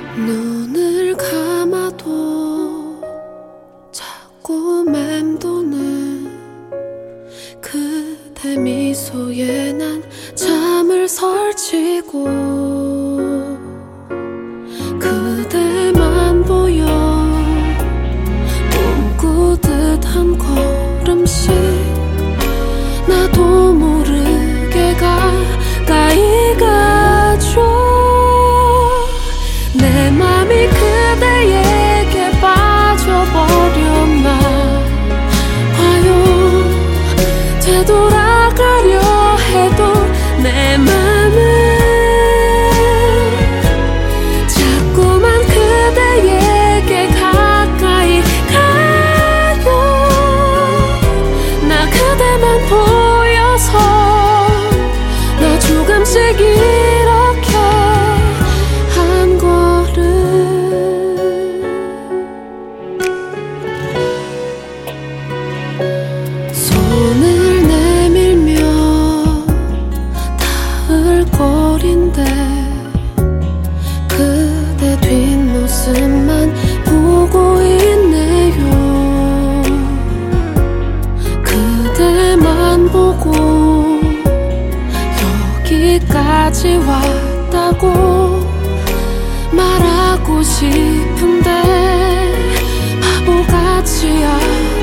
눈을 감아도 자꾸 맴도는 그대 미소에 난 잠을 설치고 그대만 보여 꿈꾸듯 한 걸음씩 나도 모르게 가까이 가죠. 내 맘이 그대에게 빠져버렸나 봐요. 되돌아가려 해도 내 맘은 자꾸만 그대에게 가까이 가요. 나 그대만 보여서 나 조금씩 이렇게 한 걸음 손을 내밀며 닿을 거리인데 그대 뒷모습만 보고 있네요. 그대만 보고 여기까지 왔다고 말하고 싶은데 바보같이